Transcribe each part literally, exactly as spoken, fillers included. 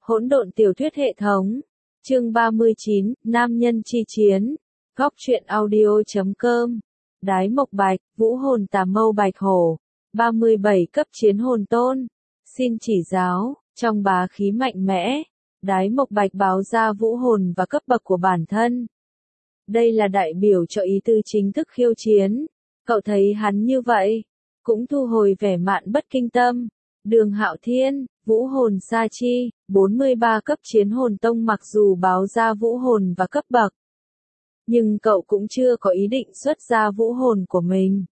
Hỗn độn tiểu thuyết hệ thống. Chương ba mươi chín, Nam nhân chi chiến. Góc truyện audio chấm com. Đái Mộc Bạch, vũ hồn tà mâu bạch hổ. ba mươi bảy cấp chiến hồn tôn. Xin chỉ giáo, trong bá khí mạnh mẽ. Đái Mộc Bạch báo ra vũ hồn và cấp bậc của bản thân. Đây là đại biểu cho ý tư chính thức khiêu chiến. Cậu thấy hắn như vậy, cũng thu hồi vẻ mạn bất kinh tâm. Đường Hạo Thiên, vũ hồn sa chi, bốn mươi ba cấp chiến hồn tông, mặc dù báo ra vũ hồn và cấp bậc, nhưng cậu cũng chưa có ý định xuất ra vũ hồn của mình.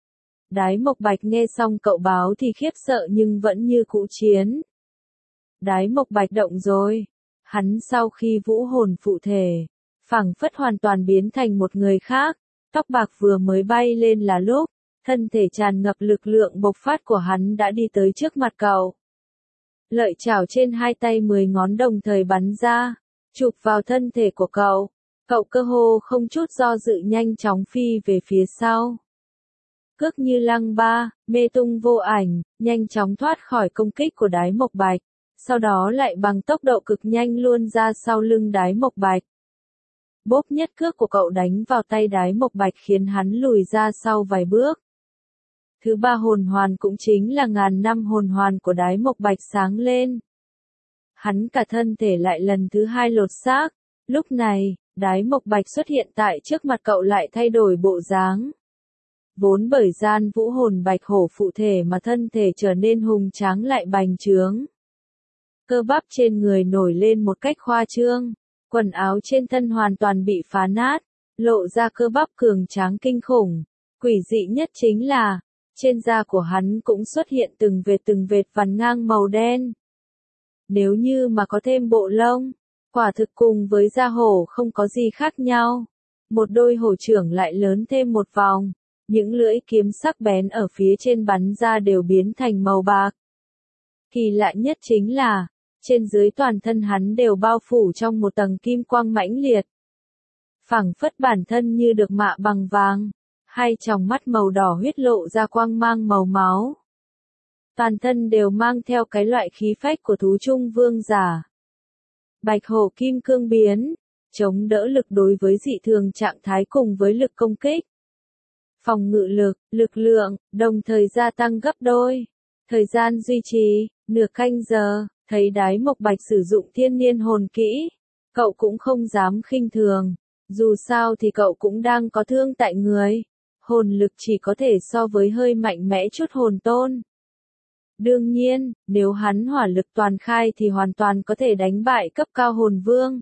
Đái Mộc Bạch nghe xong cậu báo thì khiếp sợ nhưng vẫn như cũ chiến. Đái Mộc Bạch động rồi. Hắn sau khi vũ hồn phụ thể, phảng phất hoàn toàn biến thành một người khác. Tóc bạc vừa mới bay lên là lúc, thân thể tràn ngập lực lượng bộc phát của hắn đã đi tới trước mặt cậu. Lợi chảo trên hai tay mười ngón đồng thời bắn ra, chụp vào thân thể của cậu. Cậu cơ hồ không chút do dự nhanh chóng phi về phía sau. Cước như lăng ba, mê tung vô ảnh, nhanh chóng thoát khỏi công kích của Đái Mộc Bạch. Sau đó lại bằng tốc độ cực nhanh luôn ra sau lưng Đái Mộc Bạch. Bốp nhất cước của cậu đánh vào tay Đái Mộc Bạch khiến hắn lùi ra sau vài bước. Thứ ba hồn hoàn cũng chính là ngàn năm hồn hoàn của Đái Mộc Bạch sáng lên. Hắn cả thân thể lại lần thứ hai lột xác. Lúc này, Đái Mộc Bạch xuất hiện tại trước mặt cậu lại thay đổi bộ dáng. Vốn bởi gian vũ hồn bạch hổ phụ thể mà thân thể trở nên hùng tráng lại bành trướng. Cơ bắp trên người nổi lên một cách khoa trương. Quần áo trên thân hoàn toàn bị phá nát, lộ ra cơ bắp cường tráng kinh khủng. Quỷ dị nhất chính là, trên da của hắn cũng xuất hiện từng vệt từng vệt vằn ngang màu đen. Nếu như mà có thêm bộ lông, quả thực cùng với da hổ không có gì khác nhau. Một đôi hổ trưởng lại lớn thêm một vòng, những lưỡi kiếm sắc bén ở phía trên bắn ra đều biến thành màu bạc. Kỳ lạ nhất chính là, trên dưới toàn thân hắn đều bao phủ trong một tầng kim quang mãnh liệt. Phảng phất bản thân như được mạ bằng vàng, hai tròng mắt màu đỏ huyết lộ ra quang mang màu máu. Toàn thân đều mang theo cái loại khí phách của thú trung vương giả. Bạch hổ kim cương biến, chống đỡ lực đối với dị thường trạng thái cùng với lực công kích. Phòng ngự lực, lực lượng, đồng thời gia tăng gấp đôi. Thời gian duy trì, nửa canh giờ. Thấy Đái Mộc Bạch sử dụng thiên niên hồn kỹ, cậu cũng không dám khinh thường. Dù sao thì cậu cũng đang có thương tại người. Hồn lực chỉ có thể so với hơi mạnh mẽ chút hồn tôn. Đương nhiên, nếu hắn hỏa lực toàn khai thì hoàn toàn có thể đánh bại cấp cao hồn vương.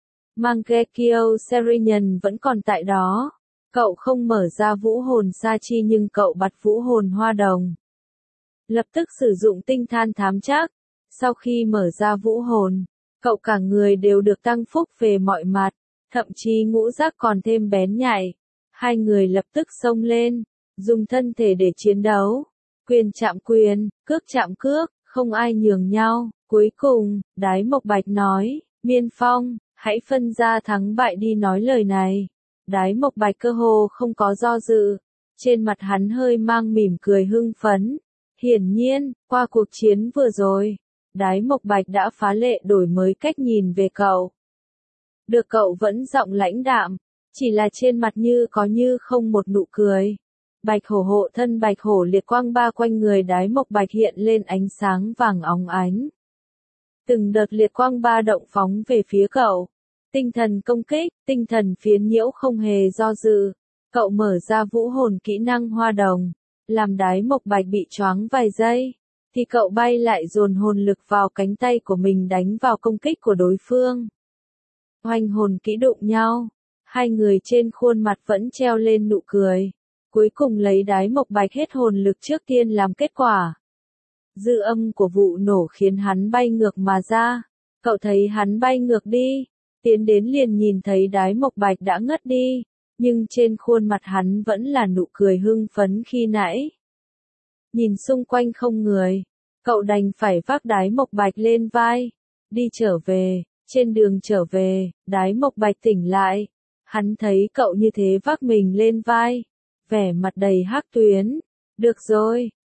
Mangekyo Serenian vẫn còn tại đó. Cậu không mở ra vũ hồn sa chi nhưng cậu bật vũ hồn hoa đồng. Lập tức sử dụng tinh than thám trắc. Sau khi mở ra vũ hồn, cậu cả người đều được tăng phúc về mọi mặt, thậm chí ngũ giác còn thêm bén nhạy. Hai người lập tức xông lên, dùng thân thể để chiến đấu. Quyền chạm quyền, cước chạm cước, không ai nhường nhau. Cuối cùng, Đái Mộc Bạch nói, Miên Phong, hãy phân ra thắng bại đi. Nói lời này, Đái Mộc Bạch cơ hồ không có do dự. Trên mặt hắn hơi mang mỉm cười hưng phấn. Hiển nhiên, qua cuộc chiến vừa rồi, Đái Mộc Bạch đã phá lệ đổi mới cách nhìn về cậu. Được cậu vẫn giọng lãnh đạm, chỉ là trên mặt như có như không một nụ cười. Bạch hổ hộ thân bạch hổ liệt quang ba quanh người Đái Mộc Bạch hiện lên ánh sáng vàng óng ánh. Từng đợt liệt quang ba động phóng về phía cậu. Tinh thần công kích, tinh thần phiến nhiễu không hề do dự. Cậu mở ra vũ hồn kỹ năng hoa đồng, làm Đái Mộc Bạch bị choáng vài giây. Thì cậu bay lại dồn hồn lực vào cánh tay của mình đánh vào công kích của đối phương. Oanh hồn kỹ đụng nhau, hai người trên khuôn mặt vẫn treo lên nụ cười. Cuối cùng lấy Đái Mộc Bạch hết hồn lực trước tiên làm kết quả. Dư âm của vụ nổ khiến hắn bay ngược mà ra. Cậu thấy hắn bay ngược đi, tiến đến liền nhìn thấy Đái Mộc Bạch đã ngất đi, nhưng trên khuôn mặt hắn vẫn là nụ cười hưng phấn khi nãy. Nhìn xung quanh không người, cậu đành phải vác Đái Mộc Bạch lên vai, đi trở về. Trên đường trở về, Đái Mộc Bạch tỉnh lại, hắn thấy cậu như thế vác mình lên vai, vẻ mặt đầy hắc tuyến. Được rồi,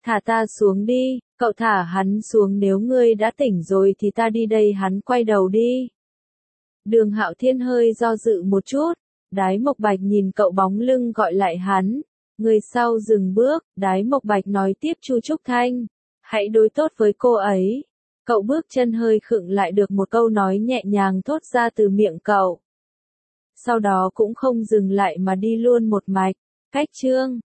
Thả ta xuống đi, cậu thả hắn xuống, nếu ngươi đã tỉnh rồi thì ta đi đây. Hắn quay đầu đi. Đường Hạo Thiên hơi do dự một chút, Đái Mộc Bạch nhìn cậu bóng lưng gọi lại hắn. Người sau dừng bước, Đái Mộc Bạch nói tiếp, Chu Trúc Thanh, hãy đối tốt với cô ấy. Cậu bước chân hơi khựng lại, được một câu nói nhẹ nhàng thốt ra từ miệng cậu. Sau đó cũng không dừng lại mà đi luôn một mạch. Cách chương